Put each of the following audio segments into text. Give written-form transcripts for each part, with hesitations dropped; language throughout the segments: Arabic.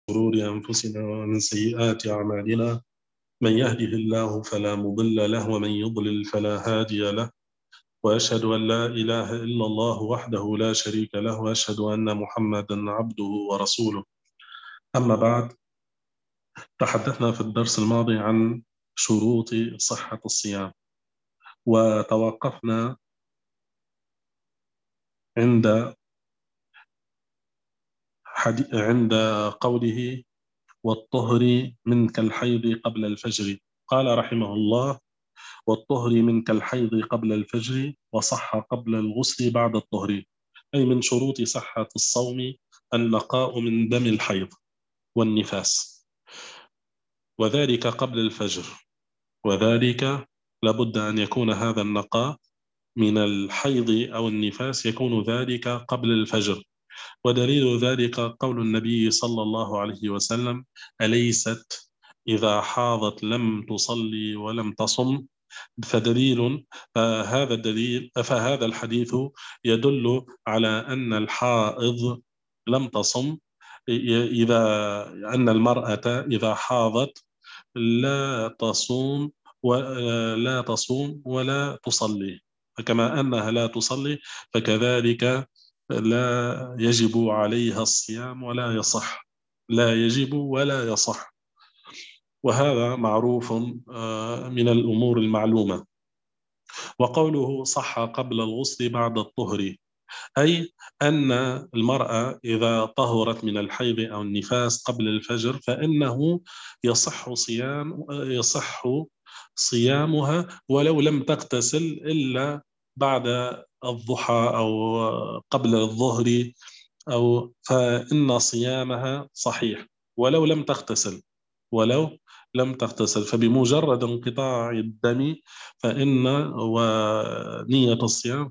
شرور أنفسنا ومن سيئات أعمالنا، من يهده الله فلا مضل له ومن يضلل فلا هادي له، وأشهد أن لا إله إلا الله وحده لا شريك له، وأشهد أن محمدا عبده ورسوله. أما بعد، تحدثنا في الدرس الماضي عن شروط صحة الصيام، وتوقفنا عند عند قوله: والطهر من كالحيض قبل الفجر. قال رحمه الله: والطهر من كالحيض قبل الفجر، وصح قبل الغسل بعد الطهر. أي من شروط صحة الصوم النقاء من دم الحيض والنفاس، وذلك قبل الفجر. وذلك لابد أن يكون هذا النقاء من الحيض أو النفاس يكون ذلك قبل الفجر. ودليل ذلك قول النبي صلى الله عليه وسلم: أليست إذا حاضت لم تصلي ولم تصم؟ فدليل فهذا الحديث يدل على أن الحائض لم تصم، إذا أن المرأة إذا حاضت لا تصوم ولا تصلي، فكما أنها لا تصلي فكذلك لا يجب عليها الصيام ولا يصح، لا يجب ولا يصح. وهذا معروف من الأمور المعلومة. وقوله صح قبل الغسل بعد الطهر، أي أن المرأة إذا طهرت من الحيض أو النفاس قبل الفجر فإنه يصح صيامها ولو لم تغتسل إلا بعد الضحى أو قبل الظهر، فإن صيامها صحيح ولو لم تغتسل، فبمجرد انقطاع الدم ونية الصيام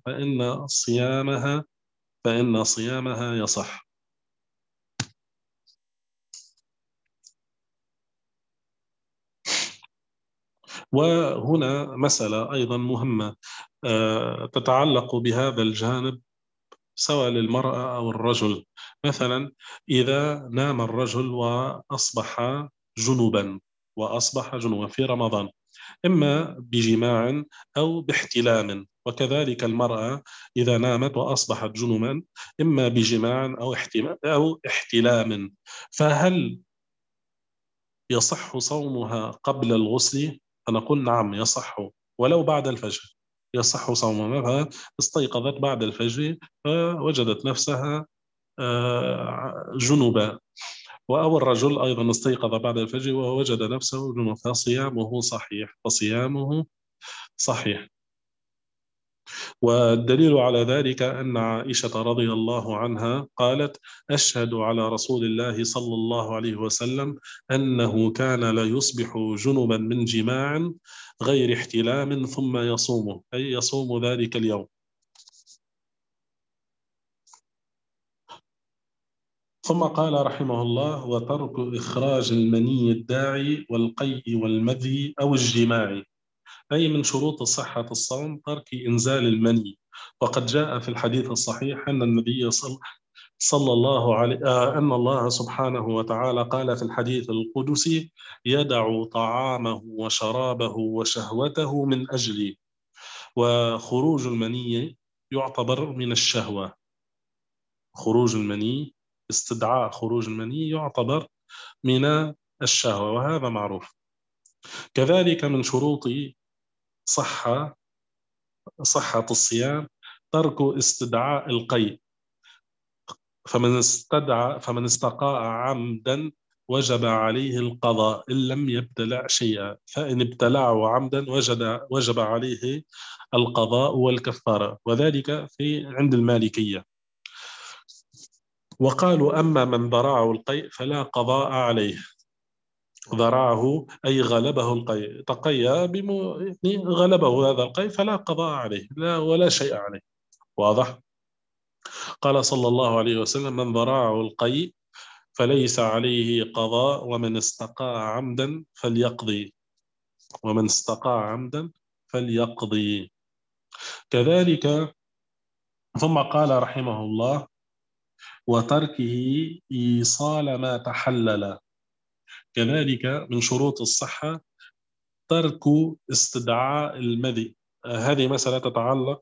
فإن صيامها يصح. وهنا مسألة أيضا مهمة تتعلق بهذا الجانب سواء للمرأة أو الرجل. مثلا إذا نام الرجل وأصبح جنوبا في رمضان، إما بجماع أو باحتلام، وكذلك المرأة إذا نامت وأصبحت جنوبا إما بجماع أو احتلام، فهل يصح صومها قبل الغسل؟ فنقول نعم يصح، ولو بعد الفجر يصح صومها. فاستيقظت بعد الفجر فوجدت نفسها جنبا، أو الرجل أيضا استيقظ بعد الفجر ووجد نفسه جنبا، فصيامه صحيح. والدليل على ذلك أن عائشة رضي الله عنها قالت: أشهد على رسول الله صلى الله عليه وسلم أنه كان لا يصبح جنبا من جماع غير احتلام ثم يصومه، أي يصوم ذلك اليوم. ثم قال رحمه الله: وترك إخراج المني الداعي والقيء والمذي أو الجماع. أي من شروط صحة الصوم ترك إنزال المني. وقد جاء في الحديث الصحيح أن النبي صلى الله عليه أن الله سبحانه وتعالى قال في الحديث القدسي: يدع طعامه وشرابه وشهوته من أجلي. وخروج المني يعتبر من الشهوة، استدعاء خروج المني يعتبر من الشهوة، وهذا معروف. كذلك من شروط صحة الصيام ترك استدعاء القيء. فمن استقاء عمدا وجب عليه القضاء إن لم يبتلع شيئا، فإن ابتلعه عمدا وجب عليه القضاء والكفارة، وذلك عند المالكية. وقالوا: أما من ذرعه القيء فلا قضاء عليه. ذرعه أي غلبه القيء، يعني غلبه هذا القيء فلا قضاء عليه، لا ولا شيء عليه. واضح؟ قال صلى الله عليه وسلم: من ذرعه القيء فليس عليه قضاء ومن استقاء عمدا فليقضي. كذلك ثم قال رحمه الله: وتركه إيصال ما تحلل. كذلك من شروط الصحة ترك استدعاء المذي. هذه مسألة تتعلق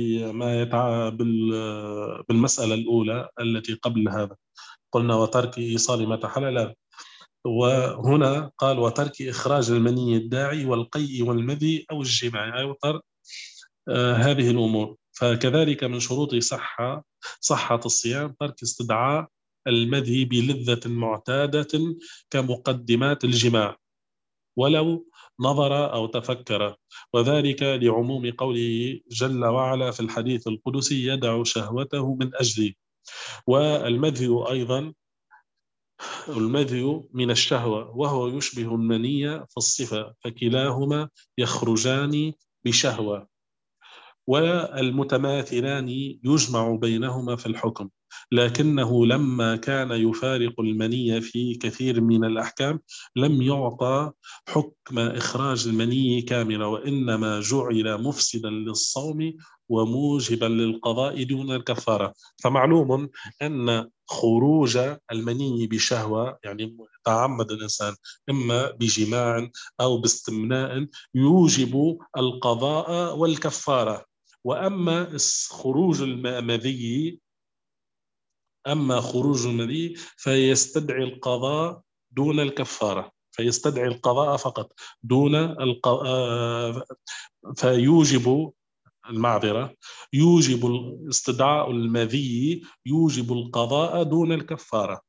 بالمسألة الأولى التي قبل هذا. قلنا وترك إيصال ما تحلل، وهنا قال وترك إخراج المني الداعي والقيء والمذي أو الجماع أو هذه الأمور. فكذلك من شروط صحة الصيام ترك استدعاء المذي بلذة معتادة كمقدمات الجماع ولو نظر أو تفكر، وذلك لعموم قوله جل وعلا في الحديث القدسي يدع شهوته من أجلي. والمذي أيضا المذي من الشهوة وهو يشبه المني في الصفة، فكلاهما يخرجان بشهوة، والمتماثلان يجمع بينهما في الحكم، لكنه لما كان يفارق المني في كثير من الأحكام لم يعطى حكم إخراج المني كاملا، وإنما جعل مفسدا للصوم وموجبا للقضاء دون الكفارة. فمعلوم أن خروج المني بشهوة، يعني تعمد الإنسان إما بجماع أو باستمناء، يوجب القضاء والكفارة. وأما خروج المذي فيستدعي القضاء دون الكفارة، فيستدعي القضاء فقط دون فيوجب المعذرة، يوجب استدعاء المذي يوجب القضاء دون الكفارة.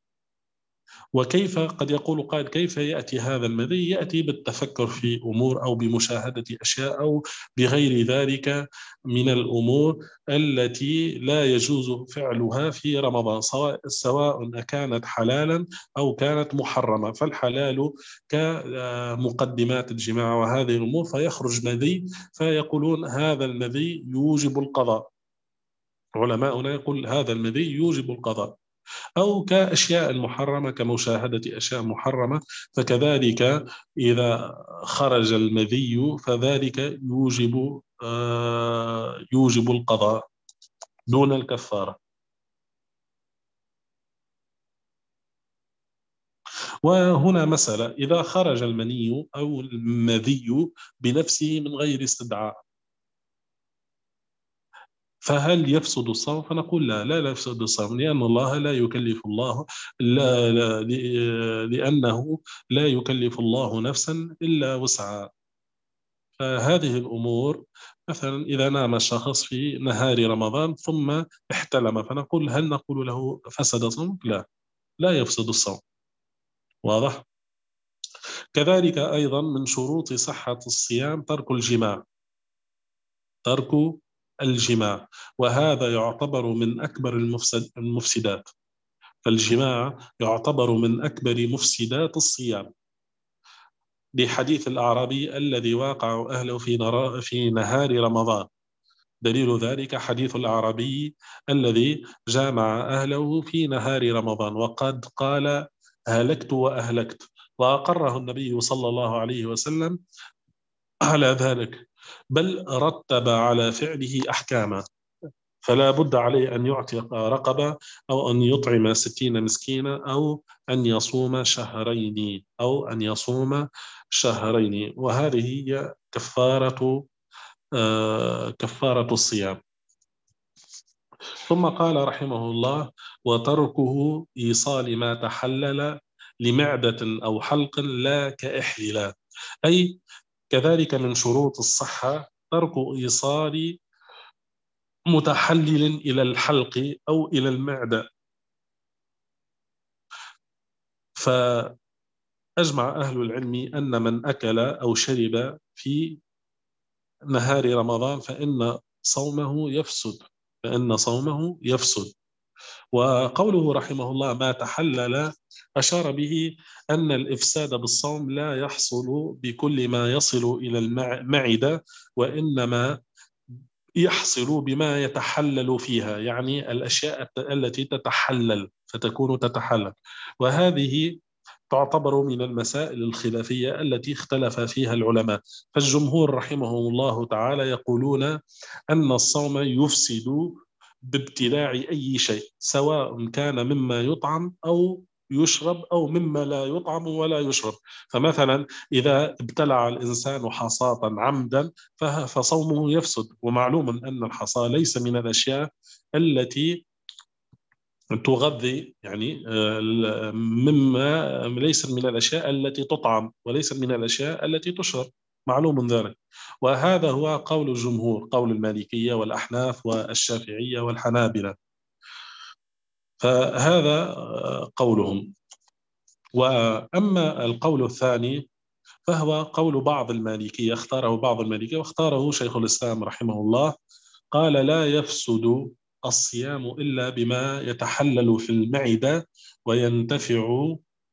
وكيف قد يقول قائل كيف يأتي هذا المذي؟ يأتي بالتفكر في أمور أو بمشاهدة أشياء أو بغير ذلك من الأمور التي لا يجوز فعلها في رمضان، سواء كانت حلالا أو كانت محرمة. فالحلال كمقدمات الجماع وهذه الأمور، فيخرج مذي فيقولون هذا المذي يوجب القضاء. علماؤنا يقول هذا المذي يوجب القضاء. أو كأشياء محرمة كمشاهدة أشياء محرمة، فكذلك إذا خرج المذي فذلك يوجب القضاء دون الكفارة. وهنا مسألة، إذا خرج المني أو المذي بنفسه من غير استدعاء فهل يفسد الصوم؟ فنقول لا يفسد الصوم، لأن الله لا يكلف الله لأنه لا يكلف الله نفسا إلا وسعها. فهذه الأمور مثلا إذا نام الشخص في نهار رمضان ثم احتلم، فنقول هل نقول له فسد صومك؟ لا يفسد الصوم. واضح؟ كذلك أيضا من شروط صحة الصيام ترك الجماع، وهذا يعتبر من أكبر المفسدات. فالجماع يعتبر من أكبر مفسدات الصيام، لحديث الأعرابي الذي واقع أهله في نهار رمضان. دليل ذلك حديث الأعرابي الذي جامع أهله في نهار رمضان وقد قال هلكت وأهلكت، وأقره النبي صلى الله عليه وسلم على ذلك، بل رتب على فعله أحكاما. فلا بد عليه أن يعتق رقبة أو أن يطعم 60 مسكينا أو أن يصوم شهرين، وهذه هي كفارة الصيام. ثم قال رحمه الله وتركه إيصال ما تحلل لمعدة أو حلق لا كإحلال. أي كذلك من شروط الصحة ترك إيصال متحلل إلى الحلق أو إلى المعدة. فأجمع أهل العلم أن من أكل أو شرب في نهار رمضان فإن صومه يفسد. وقوله رحمه الله ما تحلل أشار به أن الإفساد بالصوم لا يحصل بكل ما يصل إلى المعدة، وإنما يحصل بما يتحلل فيها، يعني الأشياء التي تتحلل. وهذه تعتبر من المسائل الخلافية التي اختلف فيها العلماء. فالجمهور رحمهم الله تعالى يقولون أن الصوم يفسد بابتلاع أي شيء، سواء كان مما يطعم أو يشرب أو مما لا يطعم ولا يشرب. فمثلا إذا ابتلع الإنسان حصاة عمدا فصومه يفسد. ومعلوم أن الحصى ليس من الأشياء التي تغذي، يعني مما ليس من الأشياء التي تطعم وليس من الأشياء التي تشرب، معلوم ذلك. وهذا هو قول الجمهور، قول المالكية والأحناف والشافعية والحنابلة. فهذا قولهم. وأما القول الثاني فهو قول بعض المالكية، اختاره بعض المالكية واختاره شيخ الإسلام رحمه الله. قال لا يفسد الصيام إلا بما يتحلل في المعدة وينتفع.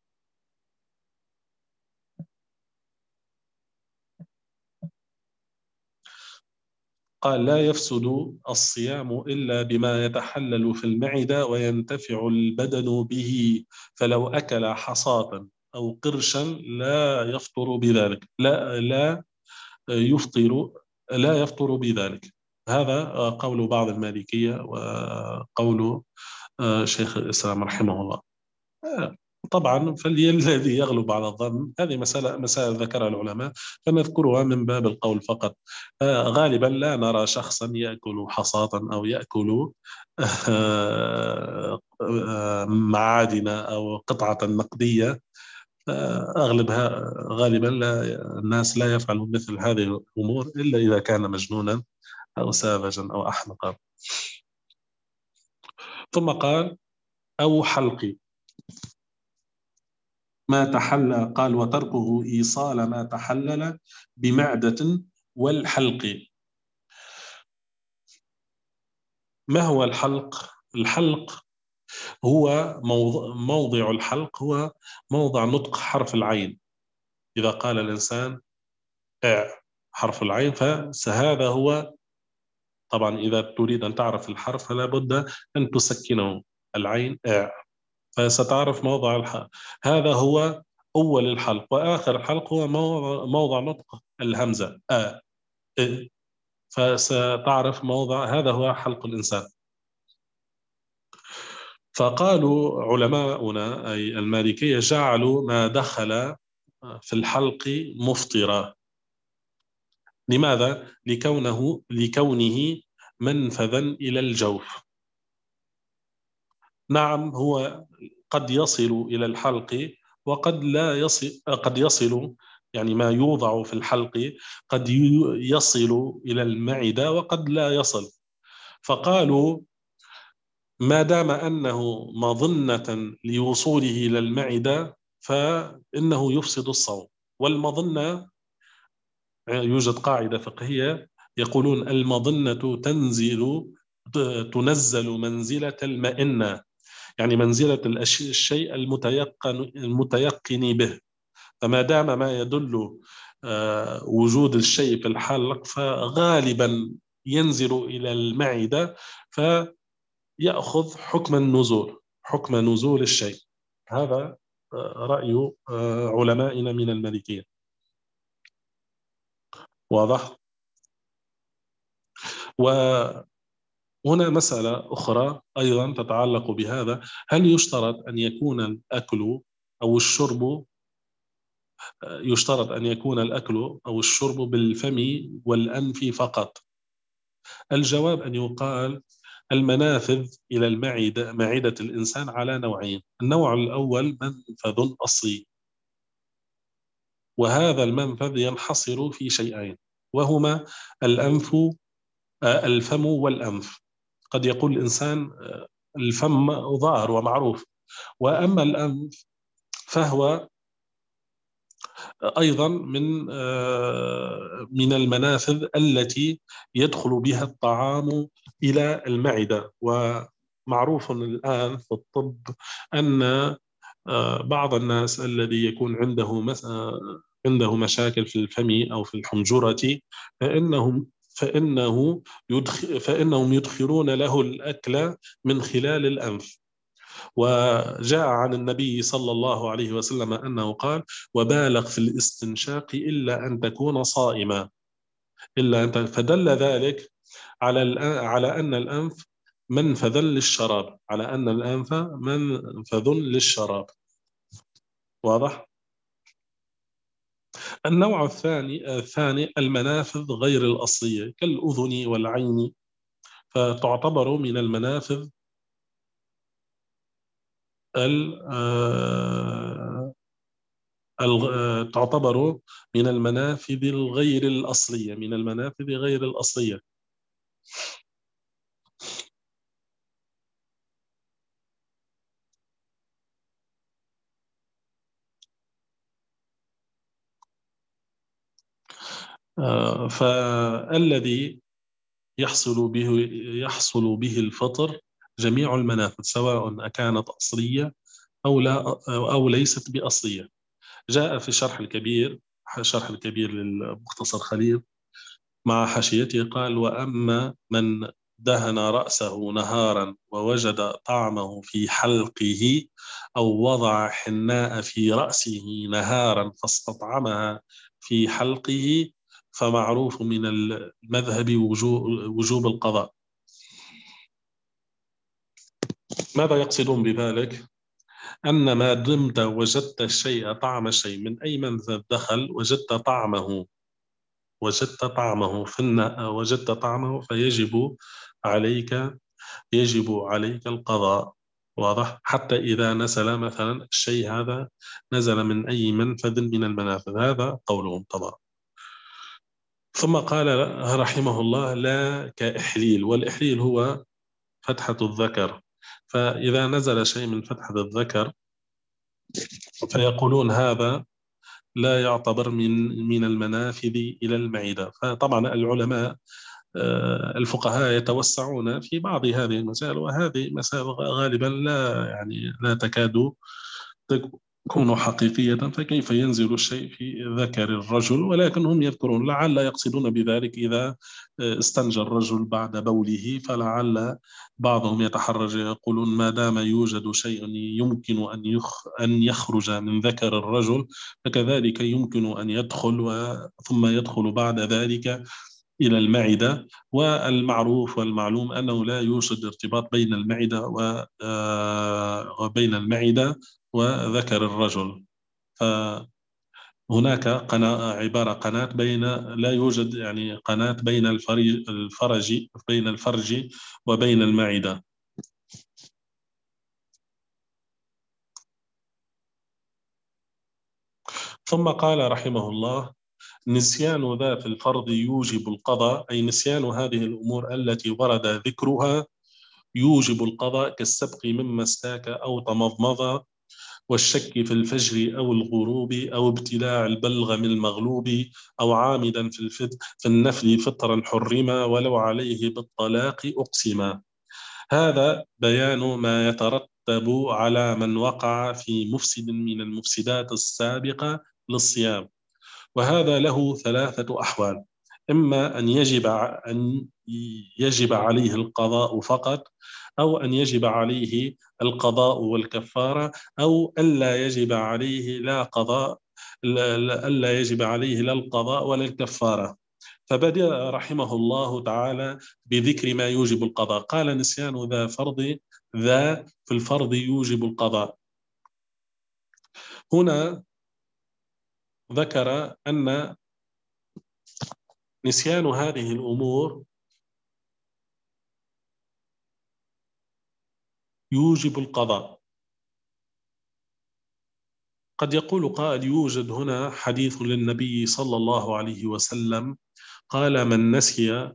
قال لا يفسد الصيام إلا بما يتحلل في المعدة وينتفع البدن به، فلو أكل حصاة أو قرشا لا يفطر بذلك، لا يفطر، لا يفطر بذلك. هذا قول بعض المالكية وقول شيخ الإسلام رحمه الله. طبعا فالذي يغلب على الظن، هذه مسائل ذكرها العلماء فنذكرها من باب القول فقط. غالبا لا نرى شخصا يأكل حصاة أو يأكل معادن أو قطعة نقدية. أغلبها غالبا لا، الناس لا يفعل مثل هذه الأمور إلا إذا كان مجنونا أو ساذجا أو أحمقا. ثم قال أو حلق ما تحلى، قال وتركه إيصال ما تحلل بمعدة والحلق. ما هو الحلق؟ الحلق هو موضع الحلق هو موضع نطق حرف العين. إذا قال الإنسان حرف العين فهذا هو. طبعا إذا تريد أن تعرف الحرف فلا بد أن تسكنه، العين فستعرف موضع الحلق. هذا هو أول الحلق، وآخر الحلق هو موضع نطق الهمزة إ. فستعرف موضع، هذا هو حلق الإنسان. فقالوا علماؤنا أي المالكية جعلوا ما دخل في الحلق مفطرا. لماذا؟ لكونه منفذا إلى الجوف. نعم هو قد يصل إلى الحلق وقد لا يصل، قد يصل، يعني ما يوضع في الحلق قد يصل إلى المعدة وقد لا يصل. فقالوا ما دام أنه مظنة لوصوله إلى المعدة فإنه يفسد الصوم. والمظنة، يوجد قاعدة فقهية يقولون المظنة تنزل منزلة المئنة، يعني منزلة الشيء المتيقن به. فما دام ما يدل وجود الشيء في الحلق فغالبا ينزل إلى المعدة فيأخذ حكم النزول، حكم نزول الشيء. هذا رأي علمائنا من المالكية. واضح؟ وهنا مسألة أخرى أيضا تتعلق بهذا: هل يشترط أن يكون الأكل أو الشرب، يشترط أن يكون الأكل أو الشرب بالفم والأنف فقط؟ الجواب أن يقال المنافذ إلى المعدة، معدة الإنسان على نوعين. النوع الأول منفذ أصلي، وهذا المنفذ ينحصر في شيئين وهما الأنف، الفم والأنف. قد يقول الإنسان الفم ظاهر ومعروف، وأما الأنف فهو أيضا من المنافذ التي يدخل بها الطعام إلى المعدة. ومعروف الآن في الطب أن بعض الناس الذي يكون عنده مشاكل في الفم أو في الحنجرة فإنهم يدخلون له الأكل من خلال الأنف. وجاء عن النبي صلى الله عليه وسلم أنه قال وبالغ في الاستنشاق إلا أن تكون صائما، فدل ذلك على أن الأنف منفذا للشراب، على أن الأنف منفذ للشراب. واضح؟ النوع الثاني المنافذ غير الأصلية كالأذن والعين، فتعتبر من المنافذ تعتبر من المنافذ الغير الأصلية، من المنافذ غير الأصلية. فالذي يحصل به الفطر جميع المنافذ، سواء أكانت أصلية أو لا أو ليست بأصلية. جاء في شرح الكبير للمختصر خليل مع حاشيته قال: وأما من دهن رأسه نهارا ووجد طعمه في حلقه، أو وضع حناء في رأسه نهارا فاستطعمها في حلقه، فمعروف من المذهب وجوب القضاء. ماذا يقصدون بذلك؟ أن ما دمت وجدت الشيء، طعم الشيء من أي منفذ دخل، وجدت طعمه فيجب عليك القضاء. واضح؟ حتى إذا نزل مثلا الشيء هذا نزل من أي منفذ من المنافذ، هذا قولهم طبعا. ثم قال رحمه الله: لا كإحليل، والإحليل هو فتحة الذكر، فإذا نزل شيء من فتحة الذكر فيقولون هذا لا يعتبر من المنافذ إلى المعدة. فطبعا العلماء الفقهاء يتوسعون في بعض هذه المسائل، وهذه مسائل غالبا لا تكاد تكون حقيقية، فكيف ينزل الشيء في ذكر الرجل؟ ولكن هم يذكرون لعل يقصدون بذلك إذا استنجى الرجل بعد بوله، فلعل بعضهم يتحرج يقولون ما دام يوجد شيء يمكن أن يخرج من ذكر الرجل، فكذلك يمكن أن يدخل ثم يدخل بعد ذلك إلى المعدة. والمعروف والمعلوم أنه لا يوجد ارتباط بين المعدة وذكر الرجل. فهناك قناة لا يوجد يعني قناة بين الفرج وبين المعدة. ثم قال رحمه الله: نسيان ذات الفرض يوجب القضاء، أي نسيان هذه الأمور التي ورد ذكرها يوجب القضاء، كالسبق مما استاك أو تمضمض، والشك في الفجر أو الغروب، أو ابتلاع البلغم المغلوب، أو عامدا في النفل فطرا حرما، ولو عليه بالطلاق أقسما. هذا بيان ما يترتب على من وقع في مفسد من المفسدات السابقة للصيام، وهذا له ثلاثة أحوال: إما أن يجب عليه القضاء فقط، أو أن يجب عليه القضاء والكفارة، أو ألا يجب عليه لا القضاء ولا الكفارة. فبدأ رحمه الله تعالى بذكر ما يوجب القضاء. قال: نسيان ذا في الفرض يوجب القضاء. هنا ذكر أن نسيان هذه الأمور يوجب القضاء. قد يقول قائل: يوجد هنا حديث للنبي صلى الله عليه وسلم قال: من نسي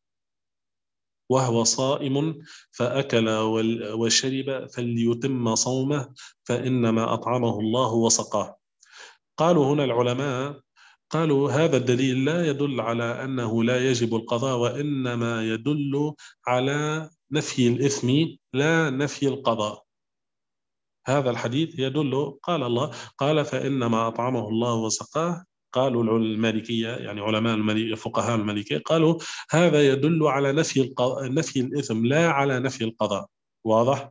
وهو صائم فأكل وشرب فليتم صومه، فإنما أطعمه الله وسقاه. قالوا هنا العلماء قالوا هذا الدليل لا يدل على أنه لا يجب القضاء، وإنما يدل على نفي الإثم لا نفي القضاء. هذا الحديث يدل، قال الله قال: فإنما أطعمه الله وسقاه. قالوا المالكية يعني علماء المالكية فقهاء المالكية قالوا هذا يدل على نفي الإثم لا على نفي القضاء. واضح؟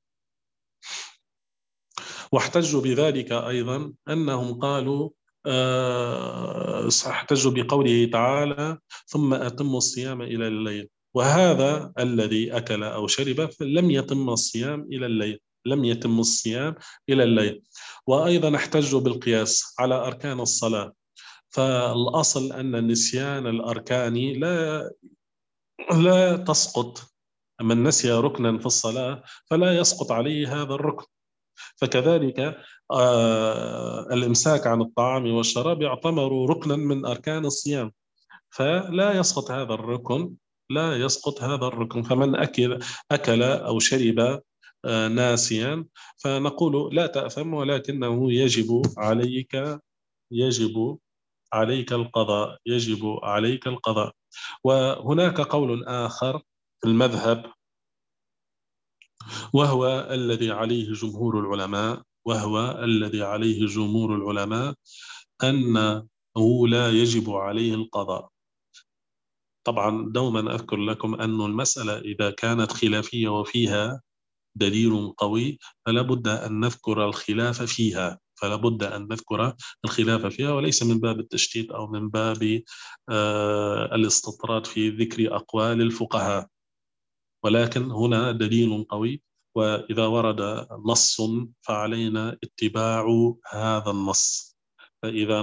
واحتجوا بذلك أيضا أنهم قالوا احتجوا بقوله تعالى: ثم أتموا الصيام إلى الليل. وهذا الذي أكل أو شرب لم يتم الصيام إلى الليل، لم يتم الصيام إلى الليل. وأيضا احتج بالقياس على أركان الصلاة، فالأصل أن نسيان الأركان لا تسقط. من نسي ركنا في الصلاة فلا يسقط عليه هذا الركن. فكذلك الإمساك عن الطعام والشراب يعتبر ركنا من أركان الصيام، فلا يسقط هذا الركن، لا يسقط هذا الركن. فمن أكل أو شرب ناسيا فنقول لا تأثم، ولكنه يجب عليك القضاء، يجب عليك القضاء. وهناك قول آخر في المذهب، وهو الذي عليه جمهور العلماء، وهو الذي عليه جمهور العلماء أنه لا يجب عليه القضاء. طبعا دوما أذكر لكم أن المسألة إذا كانت خلافية وفيها دليل قوي فلا بد أن نذكر الخلاف فيها، فلا بد أن نذكر الخلاف فيها، وليس من باب التشتيت أو من باب الاستطراد في ذكر أقوال الفقهاء، ولكن هنا دليل قوي. وإذا ورد نص فعلينا اتباع هذا النص. فإذا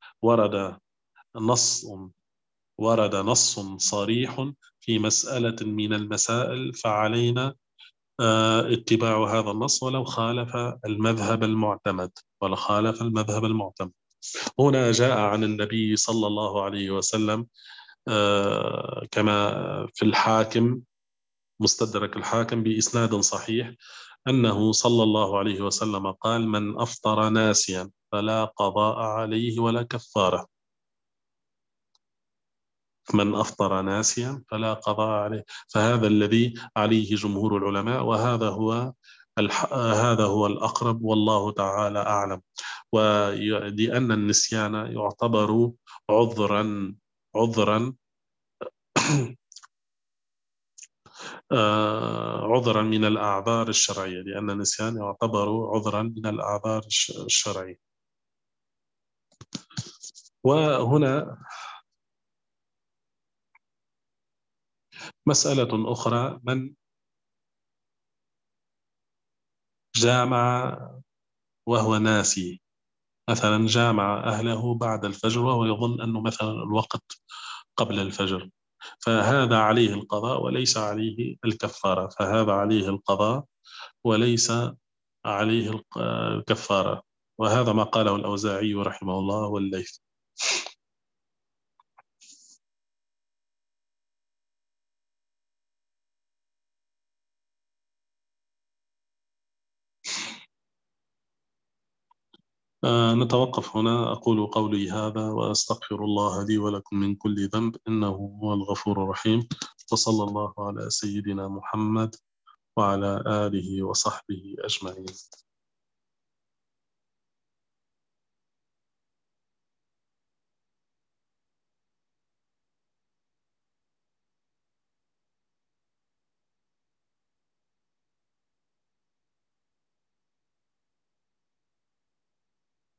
نص ورد نص صريح في مسألة من المسائل فعلينا اتباع هذا النص ولو خالف المذهب المعتمد، ولو خالف المذهب المعتمد. هنا جاء عن النبي صلى الله عليه وسلم كما في الحاكم، مستدرك الحاكم بإسناد صحيح، أنه صلى الله عليه وسلم قال: من أفطر ناسيا فلا قضاء عليه ولا كفارة. من أفطر ناسيا فلا قضاء عليه. فهذا الذي عليه جمهور العلماء، وهذا هو هذا هو الأقرب، والله تعالى أعلم. ولأن النسيان يعتبر عذرا عذرا من الأعذار الشرعية، لأن النسيان يعتبر عذرا من الأعذار الشرعية. وهنا مسألة أخرى: من جامع وهو ناسي، مثلا جامع أهله بعد الفجر وهو يظن أنه مثلا الوقت قبل الفجر، فهذا عليه القضاء وليس عليه الكفارة. فهذا عليه القضاء وليس عليه الكفارة. وهذا ما قاله الأوزاعي رحمه الله والليث. نتوقف هنا. أقول قولي هذا وأستغفر الله لي ولكم من كل ذنب، إنه هو الغفور الرحيم. وصلى الله على سيدنا محمد وعلى آله وصحبه أجمعين.